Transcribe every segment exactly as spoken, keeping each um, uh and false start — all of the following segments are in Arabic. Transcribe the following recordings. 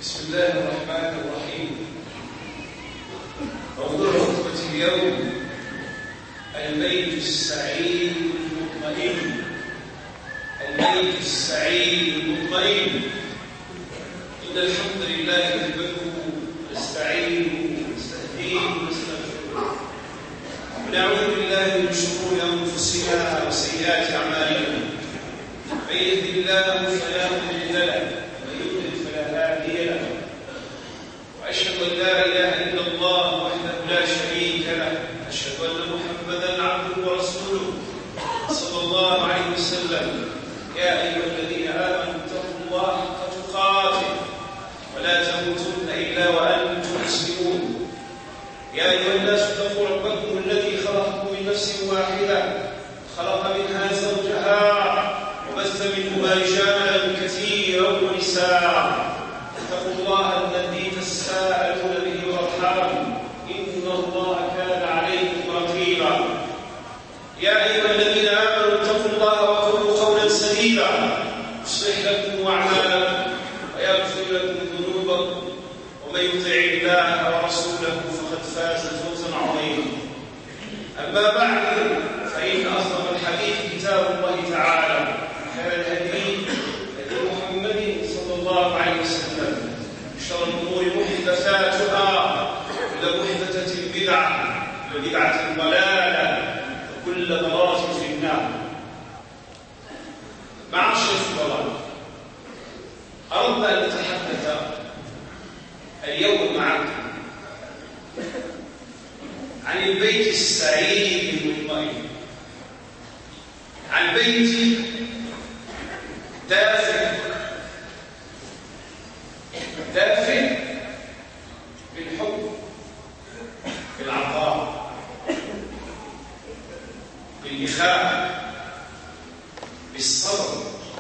بسم الله الرحمن الرحيم. موضوع خطبة اليوم البيت السعيد المطمئن. البيت السعيد المطمئن. إن الحمد لله نحمده ونستعينه ونستهديه ونستغفره ونعوذ بالله من شرور أنفسنا وسيئات أعمالنا. من يهده الله فلا مضل له ومن يضلل فلا هادي له. وأشهد أن لا إله إلا الله وحده لا شريك له. أشهد أن محمدا عبده ورسوله صلى الله عليه وسلم. يا أيها الذين آمنوا اتقوا الله حق تقاته ولا تموتن إلا وأنتم مسلمون. يا أيها الناس اتقوا ربكم الذي خلقكم من نفس واحدة خلق منها زوجها وبث منهما رجالا كثيرا ونساء. اتقوا الله الذي تساءلون به والأرحام إن الله كان عليكم رقيبا. يا أيها الذين آمنوا اتقوا الله وقولوا قولا سديدا يصلح لكم أعمالكم ويغفر لكم ذنوبكم ومن يطع الله ورسوله فقد فاز فوزا عظيما. أما بعد فإن أصدق الحديث كتاب الله تعالى خير الهدي هدي محمد صلى الله عليه وسلم. شر الأمور محدثاتها وكل محدثة بدعة وبدعة ضلالة وكل ضلالة في النار. معاشر الفضلاء، أردنا أن نتحدث اليوم معكم عن البيت السعيد المطمئن، عن بيت دافئ دافئ بالحب، بالعطاء، بالإخاء، بالصبر.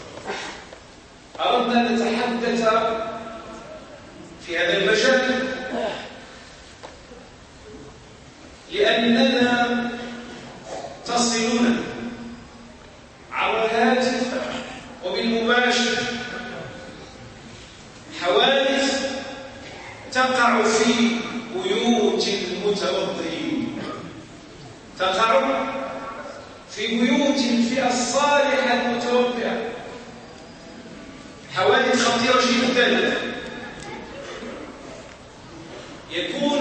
أردنا أن نتحدث في هذا المجال لأننا تصلنا عبر الهاتف وبالمباشر حوادث تقع في بيوت المتوضئين، تقع في بيوت الفئة الصالحة المتوضئة، حوادث خطيرة جدا يكون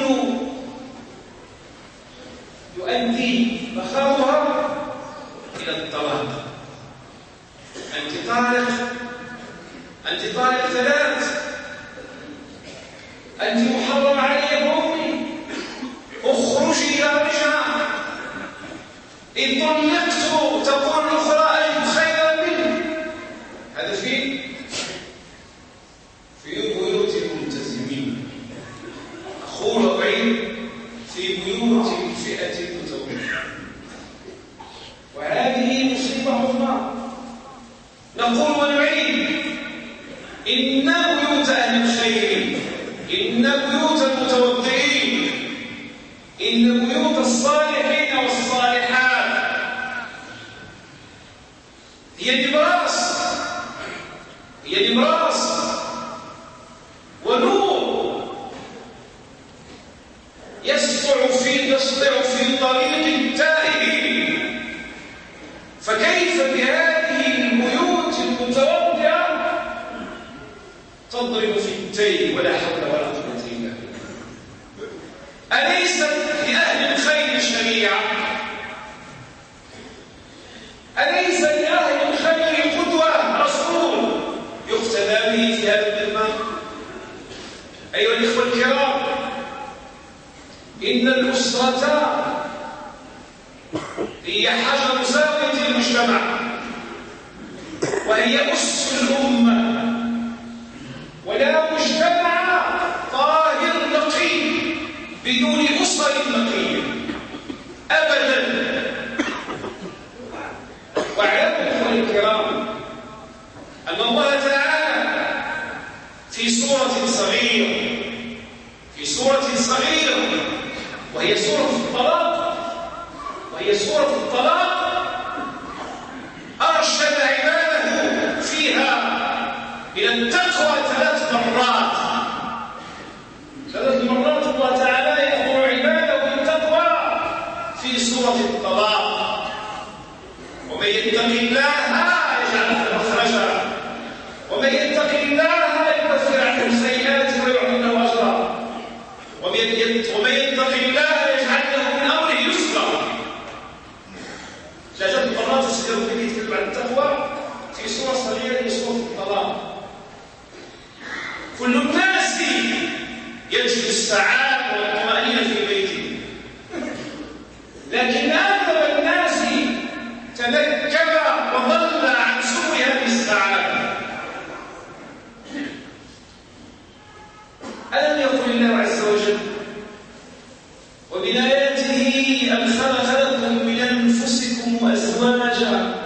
يؤدي مخاطرها إلى الطلاق. أنت طالق، أنت طالق ثلاث، أنت محرم علي بأمي، اخرجي يا رجال. إن طلقت تقول الأخرى أجد خيرا منه. هذا في في بيوت الملتزمين. أقول وأعيد، في بيوت الفئة المتوضئة. وهذه مصيبة عظمى. نقول ونعيد، إن بيوت أهل الخير، إن بيوت المتوضئين، إن بيوت الصالحين والصالحات هي نبراس، هي نبراس ونور يسطع في يسطع في طريق التائهين. فكيف بهذه البيوت المتوضئة تضرب في التيه ولا حول ولا قوة إلا بالله؟ أليست لأهل الخير شريعة؟ أليس لأهل الخير قدوة رسول يقتدى به في هذا المنبر؟ أيها الإخوة الكرام، إن الأسرة هي حجر زاوية المجتمع، وهي أس الأمة، ولا مجتمع طاهر نقي بدون أسرة نقية أبدا. واعلموا أيها الكرام أن الله تعالى في سورة صغيرة، في سورة صغيرة وهي سورة الطلاق، وهي سورة الطلاق أرشد عباده فيها إلى التقوى ثلاث مرات. سورة الطلاق: ومن يتق الله يجعل له مخرجا ومن يتق الله يكفر عنه سيئاته ويعظم له أجرا ومن يتق الله يجعل له من أمره يسرا. جاءت مرات تسير في يتكلم عن التقوى في سورة صغيرة من سورة الطلاق. كل الناس يجد السعادة والطمأنينة في بيته، لكن أغلب الناس تنكب وضل عن سوء هذه السعادة. ألم يقل الله عز وجل: ومن آياته أن خلق لكم من أنفسكم أزواجا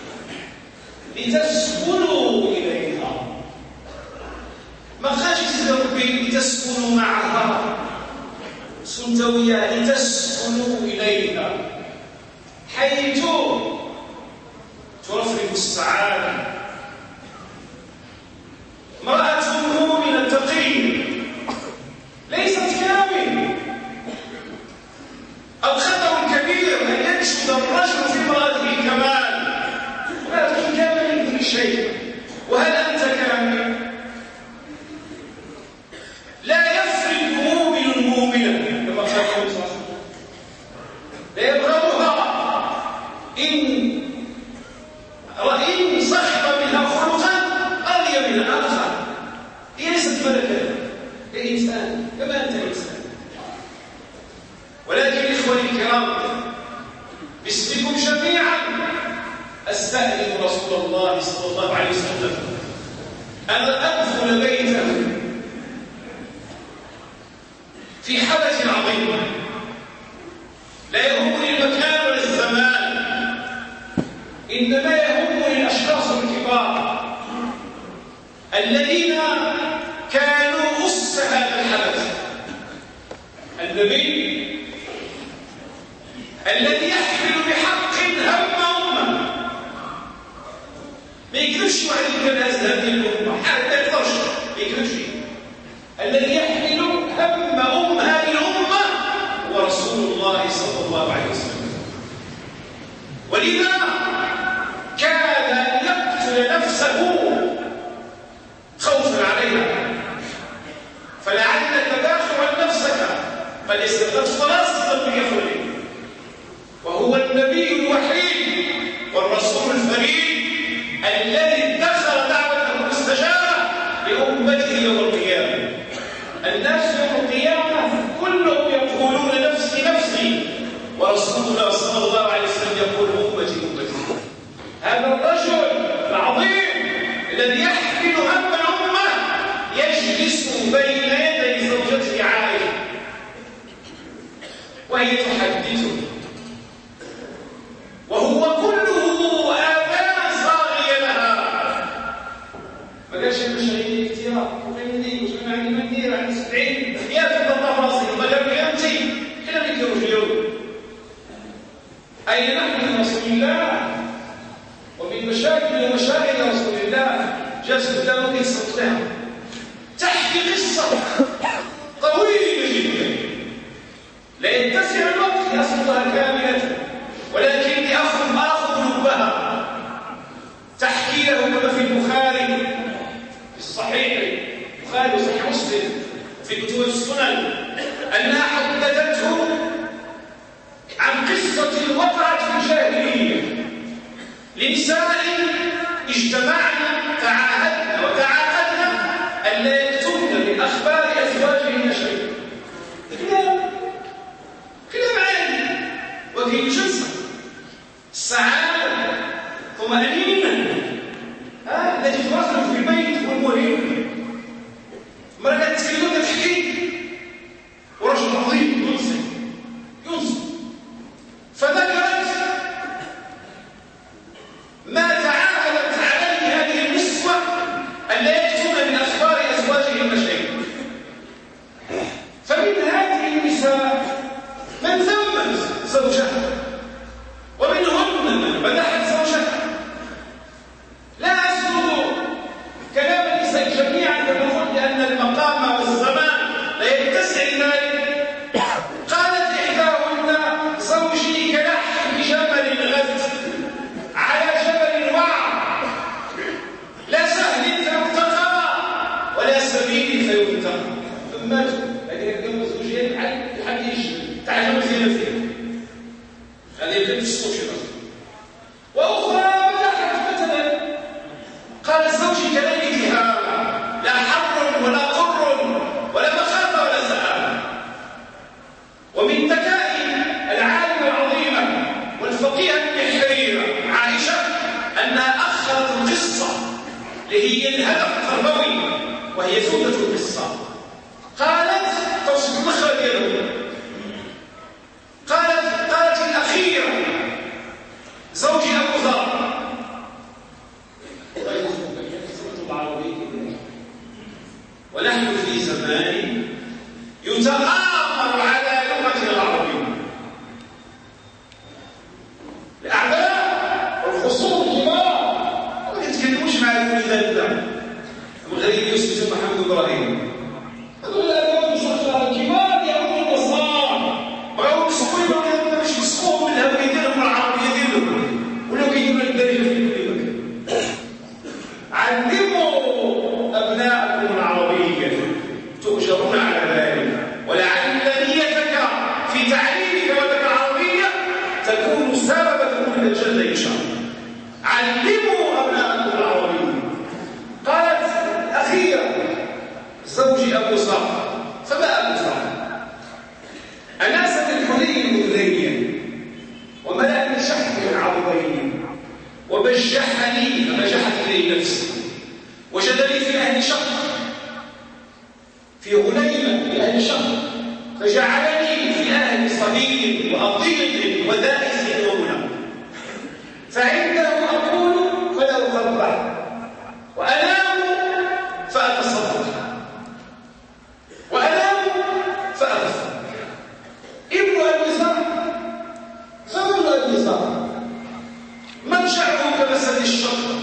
لتسكنوا إليها. ما خرجت ربي لتسكنوا معها سنتوية، لتسكنوا إليها، حيث ترفرف السعادة. امرأة مؤمنة تقية ليست كامل، الخطر كبير أن ينشد الرجل في امرأته الكمال، ولا تكون كامل من كل شيء. وهل أنت كامل؟ لا يفرق مؤمن مؤمنا كما قال النبي صلى الله عليه وسلم، لا يبغضها إن رأين صحب منها خلقا أرضي منها آخر. هي ليست ملكا، هي إنسان كما أنت إنسان. ولكن إخواني الكرام، باسمكم جميعا أستأذن رسول الله صلى الله عليه وسلم أن أدخل بيته في حدث عظيم. لا يهمني المكان ولا الزمان، إنما يهمني الأشخاص الكبار الذين كانوا أس هذا الحدث. النبي الذي يحمل بحق هم أمة، ما يكذبش واحد الجناز هذه الأمة، حتى ما يقدرش ما يكذبش. الذي يحمل هم أم هذه الأمة هو رسول الله صلى الله عليه وسلم. ولذا كان يقتل نفسه خوفا عليها، فلعلك باخع نفسك فليس قد فرست بيخرج. وهو النبي الوحيد والرسول الفريد الذي ادخر دعوته المستجابة لأمته يوم القيامة. الناس يوم القيامة كلهم يقولون نفسي نفسي، ورسول الله صلى الله عليه وسلم يقول أمتي أمتي. هذا الرجل العظيم الذي يحمل هم الأمة يجلس بين يدي زوجته عائشة وهي تحدثه، وهو كله آذان صاغية لها. ما قالش المشاهدين اختيار وغيري وجماعي مندير عن سبعين يا في التفاصيل وقال لي أنت كنا نذكر في اليوم. أي نحن من رسول الله ومن مشاكل ومشاكل رسول الله جالس قدامه قصة لها تحكي قصة طويلة جدا لا يتسع الوقت لأصلها كاملة، ولكن لأخذ آخذ لبها تحكي له كما في البخاري في الصحيح، البخاري وصحيح مسلم في كتب السنن، أنها حدثته عن قصة وقعت في الجاهلية لنساء اجتمعنا تعاهدنا وتعاقدنا أن لا يكتبن من أخبار أزواجهن شيئا. كلام كلام عادي، وكي جلسة السعادة طمأنينة التي تواصل في البيت والمهم. مرة تتكلمون تحكي ورجل عظيم ينصف ينصف فذكرت ما تعاهدت عليه هذه النسوة أن لا يكتبن من أخبار أزواجهن شيئا. فمن هذه النساء من ذمت زوجها، ومنهن من مدحت زوجها. لا أسلو كلام النساء جميعا فنقول لأن المقام والزمان لا يتسع ذلك. قالت إحداهن زوجي كلام هي الهدف التربوي وهي زبدة القصة. قالت توصف المخرج ديالهم، قالت قالت الأخيرة زوجي أبو ذر ونحن في زمان يتآمر على لغتنا العربية. الأعداء والخصوم الكبار ما يتكلموش مع الوليدات تاعهم. المغربي يوسف محمد إبراهيم هذول الأبناء الكبار يعودوا النصارى بغاو يسقوا لهم باش يسقوهم من الهوية ديالهم العربية ديالهم ولاو كيديروا الدارجة في كل مكان. علموا أبناءكم العربية تؤجرون على ذلك، ولعل نيتك في تعليمك ولدك العربية تكون سبب دخول الجنة إن شاء الله. علموا أبناءكم العربية. قالت أخيرا زوجي أبو صخر، فما أبو صخر؟ أناست الحلي المذنية وملأني شحم عرضين وبجحني فبجحت إلي نفسي وجدني في أهل شهر في غنيمة في أهل شهر فجعلني في أهل صديق وأطيق ودائس ومنى فعنده أقول فلا أقبح وأنام فأتصدق وأنام فأغفر. ابن أبي زرع فمن أبي زرع منشأه كمسد الشطر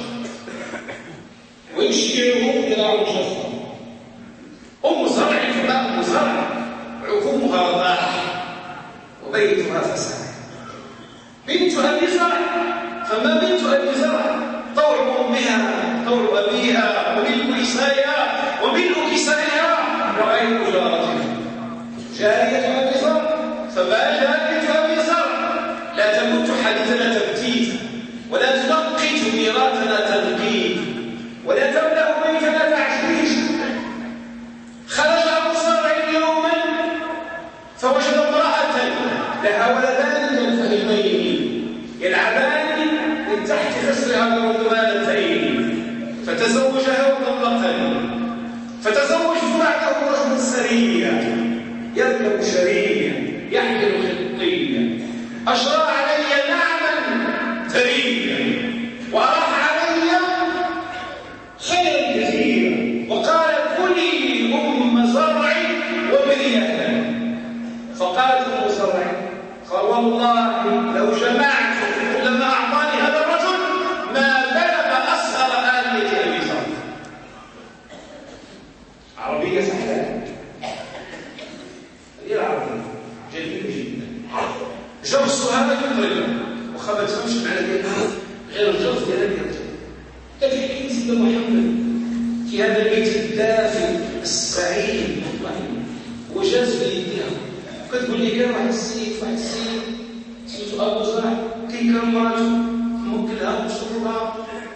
ويشبهه إلى الجفر. أم زرع فما أم زرع عقومها رضاح وبيتها فساد. بنت أبي زرع فما بنت أبي زرع طوع أمها طوع أبيها وملك كسائها وملك كسائها وغير جارتها. جارية أبي زرع فما جارية أبي زرع لا تمت حديثنا تبتيتا ولا تنقت ميراثنا تنقيت ولا تملأ بيتنا تعشيش. خرج أبو زرع يوما فوجد امرأة لها ولدان منفهمين يلعبان من تحت خصرها برضوانتين فتزوجها وطلقني. فتزوجت بعده رجل سريا يركب شريا يحمل خطيا أشرى علي نعما ثريا وأراح علي خيرا كثيرا وقال كلي أم زرع وبنيها. فقالت أم زرع قال والله لو جمعت كل ما أعطاني هذا الرجل ما بلغ أصغر آلية أبي زرع. عربية سهلة هي العربية جميلة جدا. جرسها هذا يطرق وخا ما تفهمش معنى ديالها غير الجرس ديالها ديالها. كيف يحكي سيدنا محمد في هذا البيت الدافئ السعيد المطمئن وجاز في يديها كتقول لي كان واحد السيد واحد السيد سميتو ابو زرع كيكرم مراته موكلها ومشربها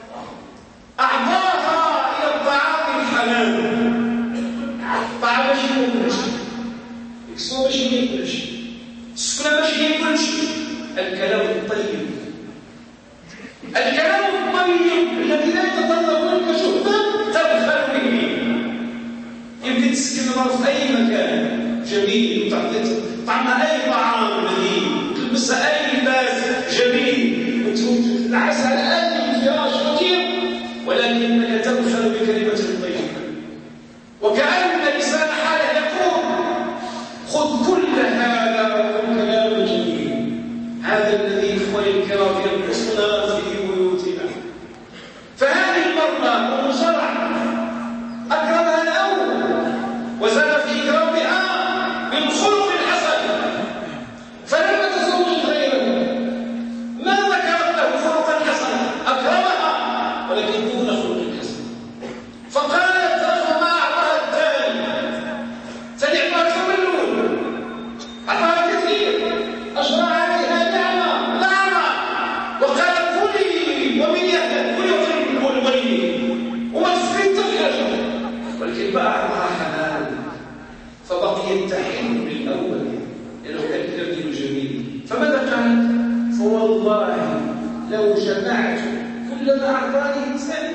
اعطاها الى الطعام الحلال. الطعام ماشي ياكلش الكسوه ماشي ياكلش السكنه ماشي ياكلش الكلام الطيب الكلام الطيب الذي لا يتطلب منك شهدا تبخل به. يمكن تسكن المرأة في أي مكان جميل وتعطيها طعمها أي طعام لذيذ تلبسها أي لباس جميل وتنعس على أي فراش رطيب ولكنك تبخل بكلمة طيبة وكأن لسان حاله يقول خذ كل هذا وكل كلام جميل. هذا الذي إخواني الكرام ينقصنا في بيوتنا. فهذه المرأة أم زرع أكرمها الأول وزاد في إكرامها بالخلق الحسن فلما تزوجت غيره ما ذكرت له خلقا حسنا أكرمها ولكن دون خلق حسن. فقالت رغم ما أعطاها الثاني ثاني أعطاها من الأول أعطاها كثير أشرى عليها نعمة نعمة وقال كلي ومن يهدى كل يوم والولي وما تفريد الحاجة ولكن بقى أعطاها حلال فبقي التحين للأول لأنه كان كلام جميل. فماذا قالت؟ فوالله لو جمعت كل ما أعطاني إنسان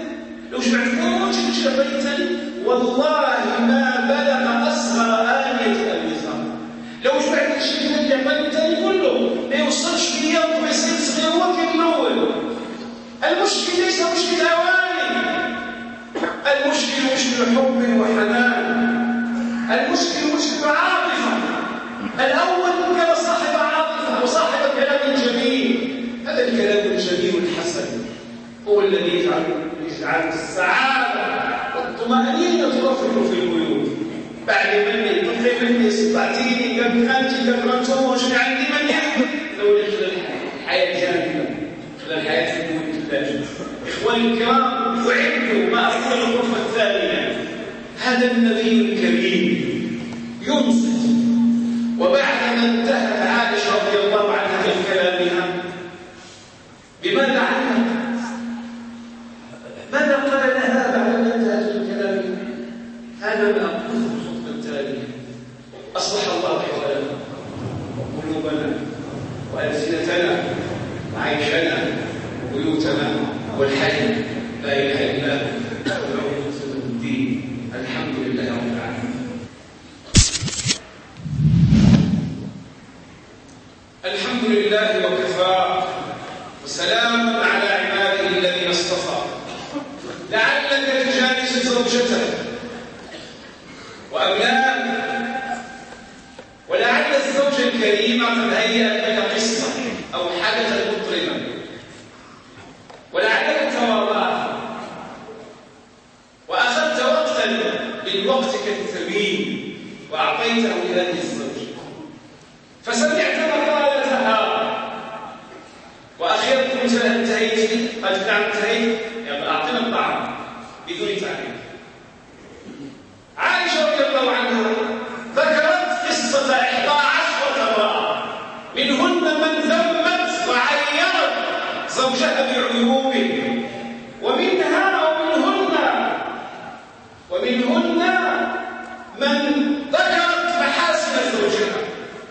لو جمعت كل شيء بيتا والله ما بلغ أصغر آنية الميزان. لو جمعت الشيء اللي بيتا كله ما يوصلش مليار ويصير صغير هو كان الأول. المشكل ليس مشكل أواني، المشكل مشكل حب وحنان، المشكل مشكل عاطفة. الأول كان صاحب عاطفة وصاحب كلام جميل، هذا الكلام الجميل الحسن هو الذي يجعل يجعل السعادة والطمأنينة ترفرف في البيوت. بعد مني تطلب مني استعطيني قبل خالتي قبل ما نتزوج عندي من يحكي لو خلال الحياة جانبة، خلال الحياة في البيوت الثلاثة. إخواني الكرام، وعدوا ما أقول الغرفة الثانية. هذا النبي الكريم ينصت، وبعدما انتهت عائشة رضي الله عنها من كلامها بماذا علمت؟ ماذا قال لها بعدما انتهت من كلامها؟ هذا ما أقول في الخطبة التالية. أصلح الله أحوالنا وقلوبنا وألسنتنا وعيشنا وبيوتنا والحي لا إله إلا هو ونعوذ الدين. الحمد لله رب العالمين. الحمد لله وكفى وسلام على عباده الذين اصطفى. لعلك تجالس زوجتك وأولاد، ولعل الزوجة الكريمة قد هيأت لك قصة أو حدثت مطربا، ولعلك تواضعت وأخذت وقتا من وقتك الثمين وأعطيته لهذه الزوجة، فسمعت مقالتها وأخيرا كنت انتهيت، قد نعم انتهيت، يبقى أعطنا الطعام بدون تعليم. عائشة رضي الله عنها ذكرت قصة إحدى عشرة امرأة، منهن من ذمت وعيرت زوجها بعيوبه، ومنها ومنهن ومنهن من ذكرت محاسن زوجها.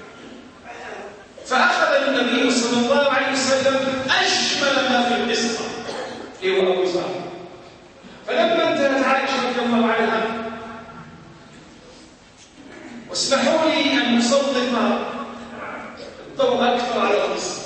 فأخذ النبي صلى الله عليه وسلم أشمل ما في القصة هو أبو زهر. فلما انتهت عائشة رضي الله عنها، واسمحوا لي أن أسلط الضوء أكثر على القصة،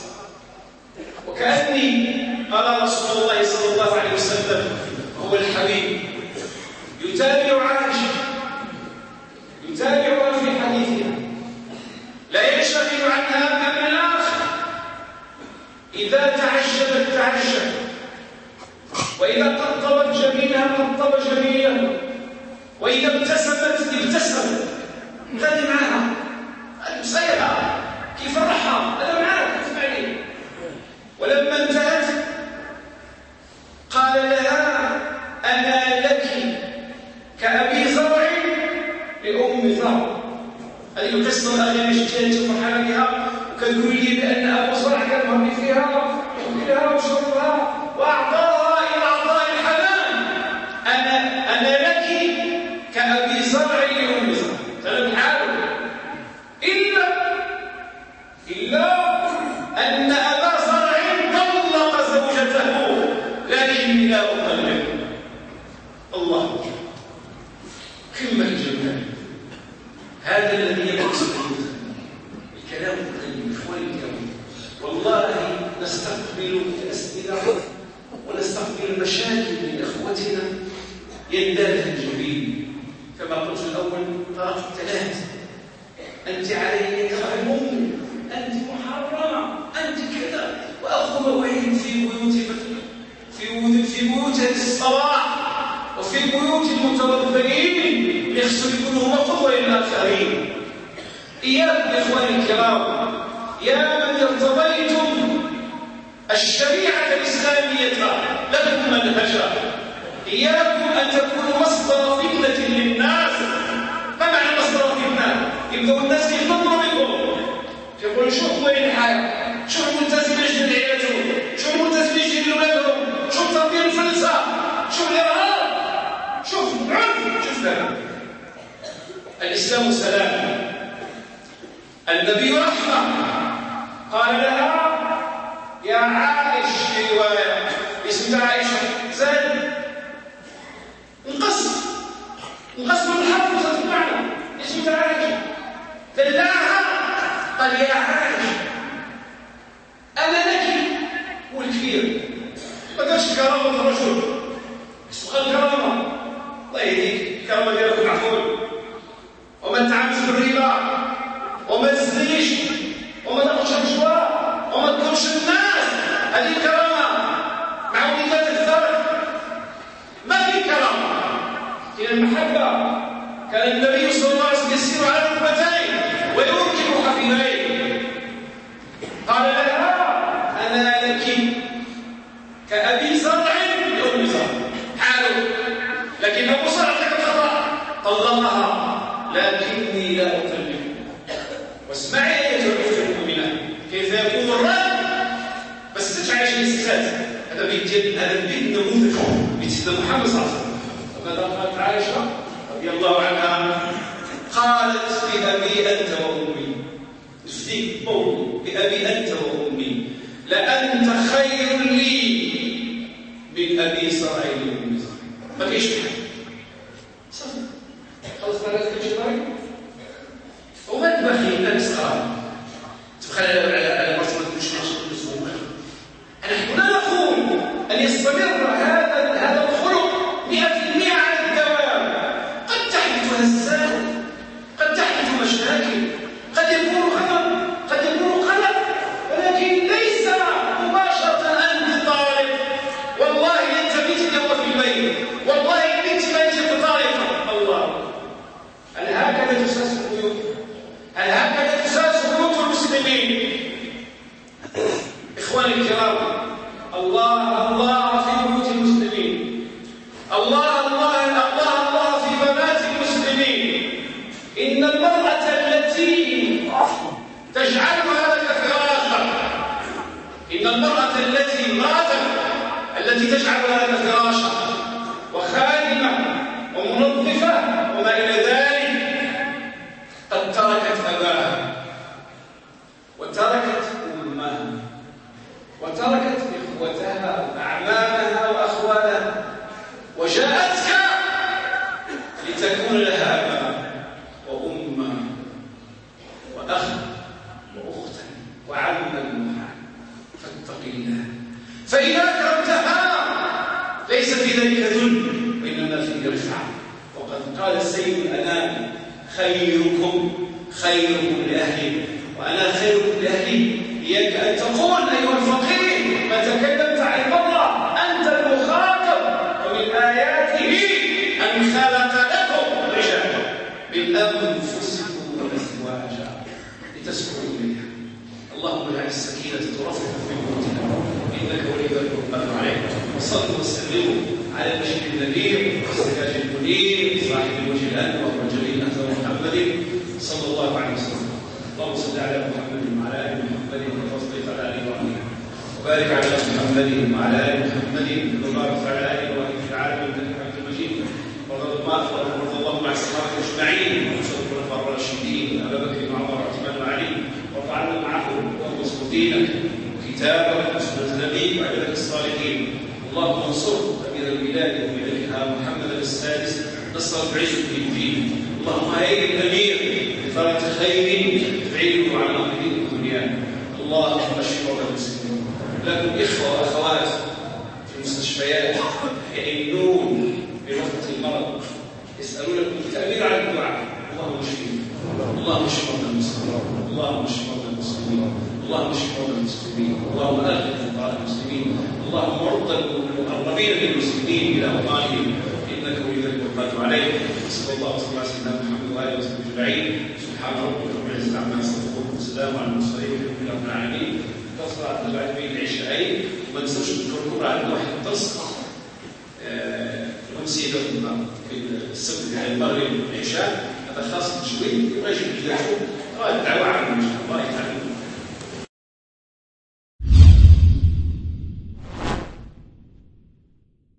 وكأني أرى رسول الله صلى الله عليه وسلم هو الحبيب يتابع عائشة، يتابعها في حديثها، لا ينشغل عنها من الآخر. إذا تعجبت تعجب، وإذا قطبت جميلها قطب جميلها، وإذا ابتسمت ابتسمت. انتهي معها، أبصيرها كيف فرحها، أنا معاك اسمعني. ولما انتهت قال لها أنا لك كأبي زرع لأم زرع. هذه القصة الأخيرة اللي شفتها فرحانة بها، وكتقول لي بأن أبو زرع كان مربي فيها وكلها وشربها وأعطاها إلى أعطاء الحنان. أنا أنا لك كأبي زرع لأم زرع. تلم حاله إلا إلا أن أبا زرع طلق زوجته لكني لا أطلق. الله قمة الجمال. هذا الذي يقصد الكلام الطيب. إخواني الكرام، والله نستقبل أسئلة ونستقبل مشاكل من إخوتنا ينداها الجميل. كما قلت الأول طرف الثلاث: أنت علي كرم أمي، أنت محرمة، أنت كذا. وأخو موعد في بيوت في في بيوت الصلاح وفي بيوت المتوفرين يخسر يكونوا قدوة للآخرين. إياكم يا إخواني الكرام، يا من ارتضيتم الشريعة الإسلامية لكم منهجا، إياكم أن تكونوا مصدر فتنة للناس. ما معنى مصدر فتنة؟ يبدأوا الناس يفضلوا منكم، يقولوا شوف وين الحياة، شوف الملتزم يجري لعيالته، شوف الملتزم يجري لأولادهم، شوف تربية الفلسة، شوف الإرهاب، شوف العنف، شوف لنا. الإسلام سلام، النبي رحمة. قال لها يا عائش في رواية اسمها عائشة زاد قال يا عائشة أنا لك والكبير. ما قالش كرامة الرجل، سؤال كرامة الله يهديك، الكرامة ديالك معقول، وما تعاملش بالربا وما تزنيش وما تاخذش رشوة وما تظلمش الناس، هذه الكرامة. مع وليدات الزرق ما في كرامة، كاين المحبة. كان النبي صلى الله عليه وسلم يسير على ركبتين ويركب حفيظين. قال لها أنا لك كأبي زرع لأم زرع حاله، لكن أبو زرع ارتكب خطأ طلقها، لكني لا أطلق. واسمعي أيتها الأخت المؤمنة كيف يكون الرد، بس تجعل شيء استاذ. هذا بيت هذا البيت نموذج بيت سيدنا محمد صلى الله عليه وسلم. وماذا قالت عائشة رضي الله عنها؟ قالت بأبي أنت وأمي، اشتي قولي بأبي أنت وأمي لأنت خير لي من أبي زرع وأمي زرع. ما فيش حاجة صافي خلص ما لازم شي طريق. وما تبخي الناس قال تبخل على مرسى ما تمشي نشرب السوق. نحن لا نقول أن يستمر هذا هذا الخلق مئة بالمئة على الدوام. قد تحدث هزات، قد تحدث مشاكل، قد يكون خطأ، قد يكون قلق، ولكن ليس مباشرة أنت طالب. والله أنت بنت اليوم في البيت، والله بنت ما أنت في طالب. الله، هل هكذا تساس البيوت؟ هل هكذا تساس بيوت المسلمين؟ إخواني الكرام، الله الله في بيوت المسلمين، الله الله الله الله في بنات المسلمين. إن المرأة التي تجعلها لك فراشا، إن المرأة التي مرأة التي تجعلها لك فراشا وخادمة ومنظفة وما إلى ذلك قد تركت أباها وتركت أمها وتركت إخوتها وأعمامها وأخوالها وجاءتك لتكون لها أبا وأما وأخا وأختا وعما وحا. فاتق الله، فإذا أكرمتها ليس في ذلك ذل وإنما فيه رفعة. وقد قال السيد الأنام خيركم خيركم لأهله وأنا خيركم لأهلي. إياك أن تقول أيها الفقير ما تكلمت عن المرأة أنت المخاطب، ومن آياته أن خلق لكم رجالا من أنفسكم وأزواجا لتسكنوا إليها. اللهم اجعل السكينة ترفرف في بيوتنا إنك ولي ذلك والقادر عليه. وصلوا وسلموا على البشير النذير والسراج المنير صاحب الوجه الأنور والجليل أحمد محمد صلى الله عليه وسلم. اللهم صل على محمد وعلى آل محمد وصل على آل إبراهيم وبارك على محمد وعلى آل محمد وبارك على آل إبراهيم في العالمين إنك حميد مجيد. وارض اللهم عن الصحابة أجمعين وخصوصا الخلفاء الراشدين أبا بكر وعمر وعثمان وعلي، وارض عنا معهم وانصر دينك وكتابك وسنة نبيك وعبادك الصالحين. اللهم انصر أمير البلاد وملكها محمد السادس نصرة عز الدين. اللهم أيد الأمير بفرج خير تعينه على أمر دين الدنيا. اللهم اشف مرضى المسلمين. لكم إخوة وأخوات في المستشفيات يعينون برفقة المرض، يسألونكم التأمين على الدعاء. اللهم اشفهم، اللهم اشف مرضى المسلمين، اللهم اشف مرضى المسلمين، اللهم اشف مرضى المسلمين، اللهم أغفر فقراء المسلمين، اللهم ارد المقربين للمسلمين إلى أوطانهم إنك ولي ذلك والقادر عليه. صلى الله وسلم على سيدنا محمد وآله وصحبه أجمعين. سبحان ربك رب العزة عما يصفون وسلام على المرسلين والحمد لله رب العالمين. تصل بعد بين العشاءين وما تنسوش تذكروا على واحد تصل أمسية في السبت يعني المغرب والعشاء. هذا خاص بشوي يبغى يجيب جدته. الدعوة عنه إن شاء الله تعالى.